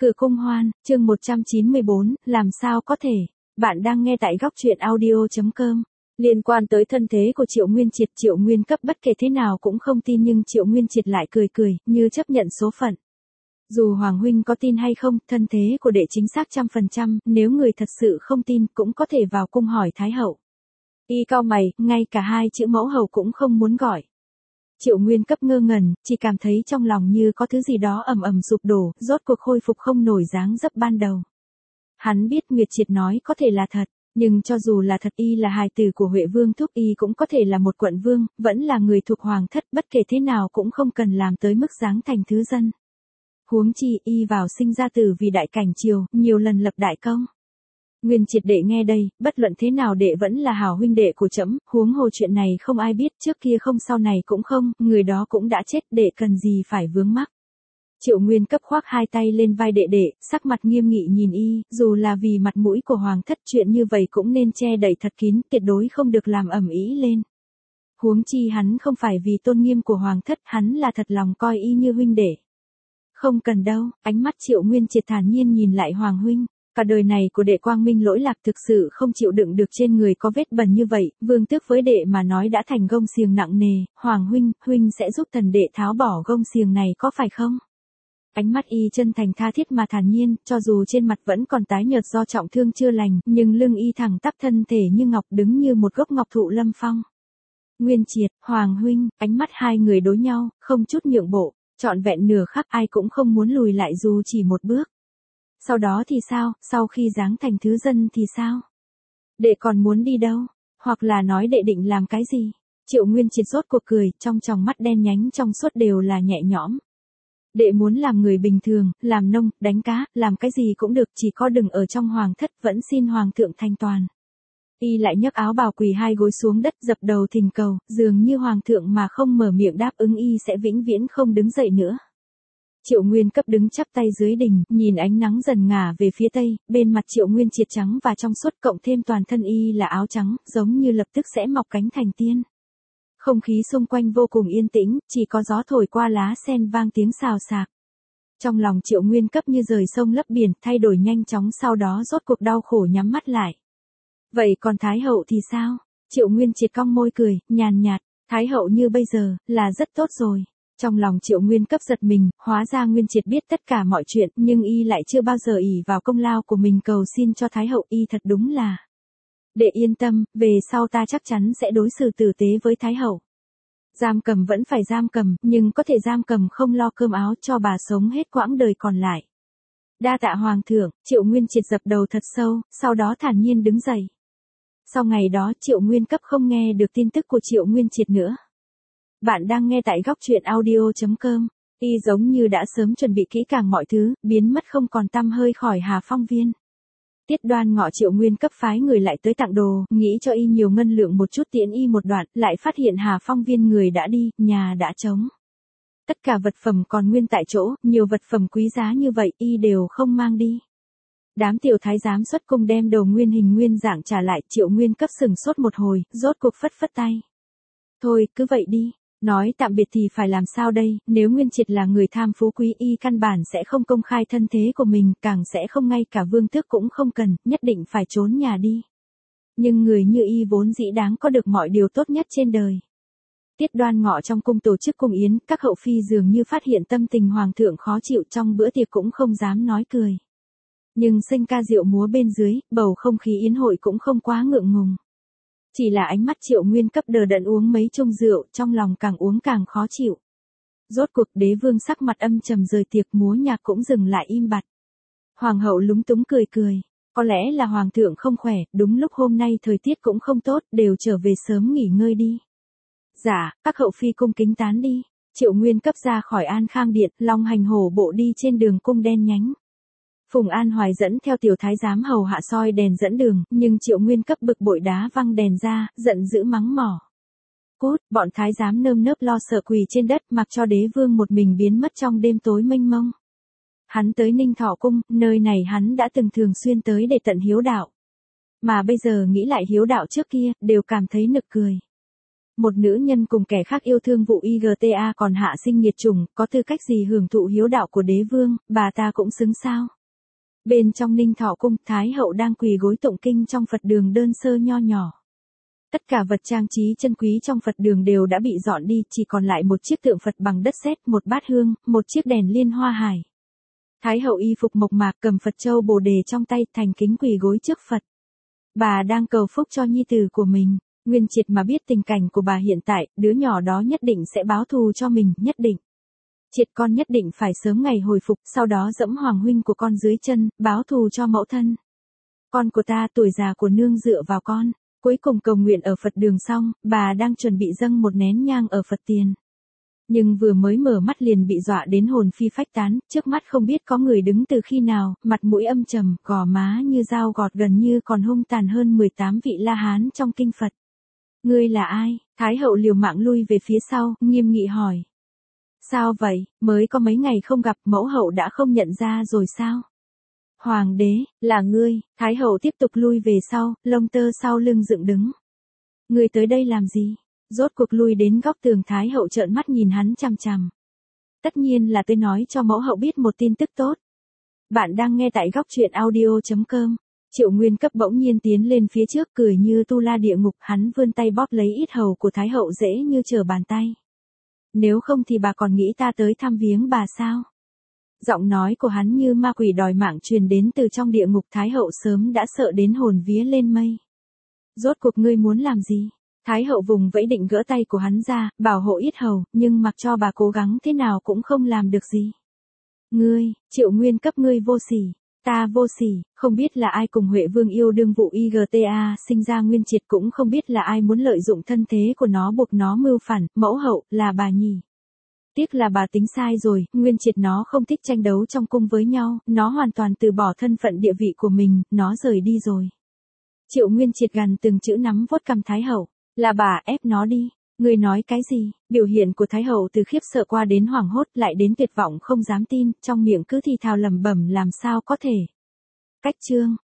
Cửa cung hoan, chương 194, làm sao có thể. Bạn đang nghe tại góc truyện audio.com. Liên quan tới thân thế của Triệu Nguyên Triệt, Triệu Nguyên Cấp bất kể thế nào cũng không tin, nhưng Triệu Nguyên Triệt lại cười cười, như chấp nhận số phận. Dù Hoàng huynh có tin hay không, thân thế của đệ chính xác 100%, nếu người thật sự không tin cũng có thể vào cung hỏi Thái hậu. Y cau mày, ngay cả hai chữ mẫu hậu cũng không muốn gọi. Triệu Nguyên Cấp ngơ ngẩn, chỉ cảm thấy trong lòng như có thứ gì đó ầm ầm sụp đổ, rốt cuộc khôi phục không nổi dáng dấp ban đầu. Hắn biết Nguyệt Triệt nói có thể là thật, nhưng cho dù là thật, y là hài tử của Huệ Vương thúc, y cũng có thể là một quận vương, vẫn là người thuộc hoàng thất, bất kể thế nào cũng không cần làm tới mức dáng thành thứ dân. Huống chi y vào sinh ra tử vì đại cảnh triều, nhiều lần lập đại công. Nguyên Triệt đệ nghe đây, bất luận thế nào đệ vẫn là hảo huynh đệ của trẫm, huống hồ chuyện này không ai biết, trước kia không sau này cũng không, người đó cũng đã chết, đệ cần gì phải vướng mắc. Triệu Nguyên Cấp khoác hai tay lên vai đệ đệ, sắc mặt nghiêm nghị nhìn y, dù là vì mặt mũi của hoàng thất, chuyện như vậy cũng nên che đậy thật kín, tuyệt đối không được làm ầm ĩ lên. Huống chi hắn không phải vì tôn nghiêm của hoàng thất, hắn là thật lòng coi y như huynh đệ. Không cần đâu, ánh mắt Triệu Nguyên Triệt thản nhiên nhìn lại Hoàng huynh. Cả đời này của đệ quang minh lỗi lạc, thực sự không chịu đựng được trên người có vết bẩn như vậy, vương tước với đệ mà nói đã thành gông xiềng nặng nề, Hoàng huynh, huynh sẽ giúp thần đệ tháo bỏ gông xiềng này có phải không? Ánh mắt y chân thành tha thiết mà thản nhiên, cho dù trên mặt vẫn còn tái nhợt do trọng thương chưa lành, nhưng lưng y thẳng tắp, thân thể như ngọc, đứng như một gốc ngọc thụ lâm phong. Nguyên Triệt, Hoàng huynh, ánh mắt hai người đối nhau, không chút nhượng bộ, trọn vẹn nửa khắc ai cũng không muốn lùi lại dù chỉ một bước. Sau đó thì sao, sau khi giáng thành thứ dân thì sao? Đệ còn muốn đi đâu? Hoặc là nói đệ định làm cái gì? Triệu Nguyên Triệt rốt cuộc cười, trong tròng mắt đen nhánh trong suốt đều là nhẹ nhõm. Đệ muốn làm người bình thường, làm nông, đánh cá, làm cái gì cũng được, chỉ có đừng ở trong hoàng thất, vẫn xin hoàng thượng thanh toàn. Y lại nhấc áo bào quỳ hai gối xuống đất, dập đầu thỉnh cầu, dường như hoàng thượng mà không mở miệng đáp ứng y sẽ vĩnh viễn không đứng dậy nữa. Triệu Nguyên Cấp đứng chắp tay dưới đình, nhìn ánh nắng dần ngả về phía tây, bên mặt Triệu Nguyên Triệt trắng và trong suốt, cộng thêm toàn thân y là áo trắng, giống như lập tức sẽ mọc cánh thành tiên. Không khí xung quanh vô cùng yên tĩnh, chỉ có gió thổi qua lá sen vang tiếng xào xạc. Trong lòng Triệu Nguyên Cấp như rời sông lấp biển, thay đổi nhanh chóng, sau đó rốt cuộc đau khổ nhắm mắt lại. Vậy còn Thái hậu thì sao? Triệu Nguyên Triệt cong môi cười, nhàn nhạt, Thái hậu như bây giờ, là rất tốt rồi. Trong lòng Triệu Nguyên Cấp giật mình, hóa ra Nguyên Triệt biết tất cả mọi chuyện, nhưng y lại chưa bao giờ ỷ vào công lao của mình cầu xin cho Thái hậu, y thật đúng là. Đệ yên tâm, về sau ta chắc chắn sẽ đối xử tử tế với Thái hậu. Giam cầm vẫn phải giam cầm, nhưng có thể giam cầm không lo cơm áo cho bà sống hết quãng đời còn lại. Đa tạ hoàng thượng, Triệu Nguyên Triệt dập đầu thật sâu, sau đó thản nhiên đứng dậy. Sau ngày đó Triệu Nguyên Cấp không nghe được tin tức của Triệu Nguyên Triệt nữa. Bạn đang nghe tại góc truyện audio.com. Y giống như đã sớm chuẩn bị kỹ càng mọi thứ, biến mất không còn tăm hơi khỏi Hà Phong Viên. Tiết Đoan Ngọ Triệu Nguyên Cấp phái người lại tới tặng đồ, nghĩ cho y nhiều ngân lượng một chút tiễn y một đoạn, lại phát hiện Hà Phong Viên người đã đi, nhà đã trống. Tất cả vật phẩm còn nguyên tại chỗ, nhiều vật phẩm quý giá như vậy y đều không mang đi. Đám tiểu thái giám xuất cung đem đồ nguyên hình nguyên dạng trả lại, Triệu Nguyên Cấp sừng sốt một hồi, rốt cuộc phất phất tay. Thôi, cứ vậy đi. Nói tạm biệt thì phải làm sao đây, nếu Nguyên Triệt là người tham phú quý, y căn bản sẽ không công khai thân thế của mình, càng sẽ không ngay cả vương tước cũng không cần, nhất định phải trốn nhà đi. Nhưng người như y vốn dĩ đáng có được mọi điều tốt nhất trên đời. Tiết Đoan Ngọ trong cung tổ chức cung yến, các hậu phi dường như phát hiện tâm tình hoàng thượng khó chịu, trong bữa tiệc cũng không dám nói cười. Nhưng sinh ca rượu múa bên dưới, bầu không khí yến hội cũng không quá ngượng ngùng. Chỉ là ánh mắt Triệu Nguyên Cấp đờ đẫn uống mấy chung rượu, trong lòng càng uống càng khó chịu. Rốt cuộc đế vương sắc mặt âm trầm rời tiệc, múa nhạc cũng dừng lại im bặt. Hoàng hậu lúng túng cười cười, có lẽ là hoàng thượng không khỏe, đúng lúc hôm nay thời tiết cũng không tốt, đều trở về sớm nghỉ ngơi đi. Dạ, các hậu phi cung kính tán đi. Triệu Nguyên Cấp ra khỏi An Khang Điện, long hành hổ bộ đi trên đường cung đen nhánh. Phùng An Hoài dẫn theo tiểu thái giám hầu hạ soi đèn dẫn đường, nhưng Triệu Nguyên Cấp bực bội đá văng đèn ra, giận dữ mắng mỏ. Cút, bọn thái giám nơm nớp lo sợ quỳ trên đất, mặc cho đế vương một mình biến mất trong đêm tối mênh mông. Hắn tới Ninh Thọ Cung, nơi này hắn đã từng thường xuyên tới để tận hiếu đạo. Mà bây giờ nghĩ lại hiếu đạo trước kia, đều cảm thấy nực cười. Một nữ nhân cùng kẻ khác yêu thương vụ IGTA còn hạ sinh nghiệt chủng, có tư cách gì hưởng thụ hiếu đạo của đế vương, bà ta cũng xứng sao. Bên trong Ninh Thọ cung, Thái hậu đang quỳ gối tụng kinh trong Phật đường đơn sơ nho nhỏ. Tất cả vật trang trí chân quý trong Phật đường đều đã bị dọn đi, chỉ còn lại một chiếc tượng Phật bằng đất sét, một bát hương, một chiếc đèn liên hoa hải. Thái hậu y phục mộc mạc cầm Phật châu Bồ đề trong tay, thành kính quỳ gối trước Phật. Bà đang cầu phúc cho nhi tử của mình. Nguyên Triệt mà biết tình cảnh của bà hiện tại, đứa nhỏ đó nhất định sẽ báo thù cho mình, nhất định. Triệt con nhất định phải sớm ngày hồi phục, sau đó dẫm hoàng huynh của con dưới chân, báo thù cho mẫu thân. Con của ta, tuổi già của nương dựa vào con. Cuối cùng cầu nguyện ở Phật đường xong, bà đang chuẩn bị dâng một nén nhang ở Phật tiền. Nhưng vừa mới mở mắt liền bị dọa đến hồn phi phách tán, trước mắt không biết có người đứng từ khi nào, mặt mũi âm trầm, gò má như dao gọt, gần như còn hung tàn hơn 18 vị La Hán trong kinh Phật. Ngươi là ai? Thái hậu liều mạng lui về phía sau, nghiêm nghị hỏi. Sao vậy, mới có mấy ngày không gặp, mẫu hậu đã không nhận ra rồi sao? Hoàng đế, là ngươi. Thái hậu tiếp tục lui về sau, lông tơ sau lưng dựng đứng. Ngươi tới đây làm gì? Rốt cuộc lui đến góc tường, Thái hậu trợn mắt nhìn hắn chằm chằm. Tất nhiên là tôi nói cho mẫu hậu biết một tin tức tốt. Bạn đang nghe tại góc truyện audio.com. Triệu Nguyên Cấp bỗng nhiên tiến lên phía trước, cười như tu la địa ngục, hắn vươn tay bóp lấy yết hầu của Thái hậu dễ như trở bàn tay. Nếu không thì bà còn nghĩ ta tới thăm viếng bà sao? Giọng nói của hắn như ma quỷ đòi mạng truyền đến từ trong địa ngục, Thái hậu sớm đã sợ đến hồn vía lên mây. Rốt cuộc ngươi muốn làm gì? Thái hậu vùng vẫy định gỡ tay của hắn ra, bảo hộ yết hầu, nhưng mặc cho bà cố gắng thế nào cũng không làm được gì. Ngươi, Triệu Nguyên Cấp, ngươi vô sỉ. Ta vô sỉ, không biết là ai cùng Huệ Vương yêu đương vụ IGTA sinh ra Nguyên Triệt, cũng không biết là ai muốn lợi dụng thân thế của nó buộc nó mưu phản, mẫu hậu, là bà nhỉ. Tiếc là bà tính sai rồi, Nguyên Triệt nó không thích tranh đấu trong cung với nhau, nó hoàn toàn từ bỏ thân phận địa vị của mình, nó rời đi rồi. Triệu Nguyên Triệt gằn từng chữ, nắm vuốt cằm Thái hậu, là bà ép nó đi. Người nói cái gì? Biểu hiện của Thái hậu từ khiếp sợ qua đến hoảng hốt, lại đến tuyệt vọng không dám tin, trong miệng cứ thì thào lẩm bẩm, làm sao có thể. Cách chương,